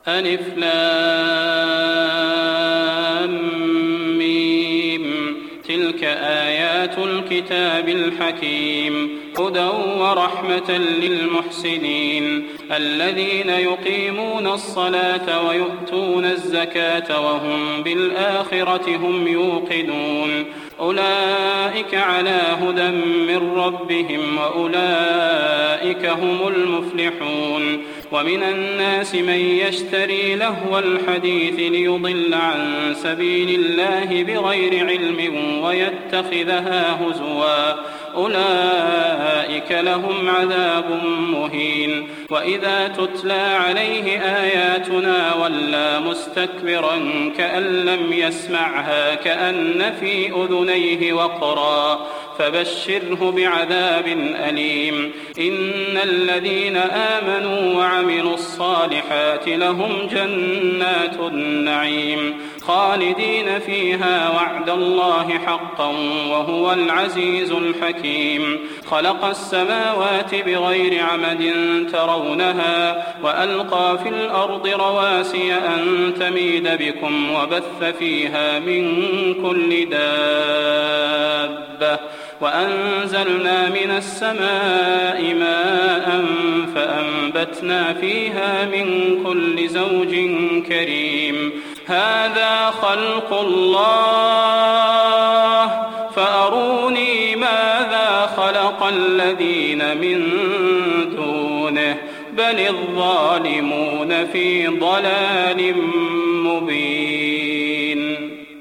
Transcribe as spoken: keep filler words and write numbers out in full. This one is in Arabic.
ألف لام ميم تلك آيات الكتاب الحكيم هدى ورحمة للمحسنين الذين يقيمون الصلاة ويؤتون الزكاة وهم بالآخرة هم يوقنون أولئك على هدى من ربهم وأولئك هم المفلحون ومن الناس من يشتري لهو الحديث ليضل عن سبيل الله بغير علم ويتخذها هزوا أولئك لهم عذاب مهين وإذا تتلى عليه آياتنا ولى مستكبرا كأن لم يسمعها كأن في أذنيه وقرا فبشره بعذاب أليم إن الذين آمنوا وعملوا الصالحات لهم جنات النعيم خالدين فيها وعد الله حقا وهو العزيز الحكيم خلق السماوات بغير عمد ترونها وألقى في الأرض رواسي أن تميد بكم وبث فيها من كل دابة وأنزلنا من السماء ماء فأنبتنا فيها من كل زوج كريم هذا خلق الله فأروني ماذا خلق الذين من دونه بل الظالمون في ضلال مبين.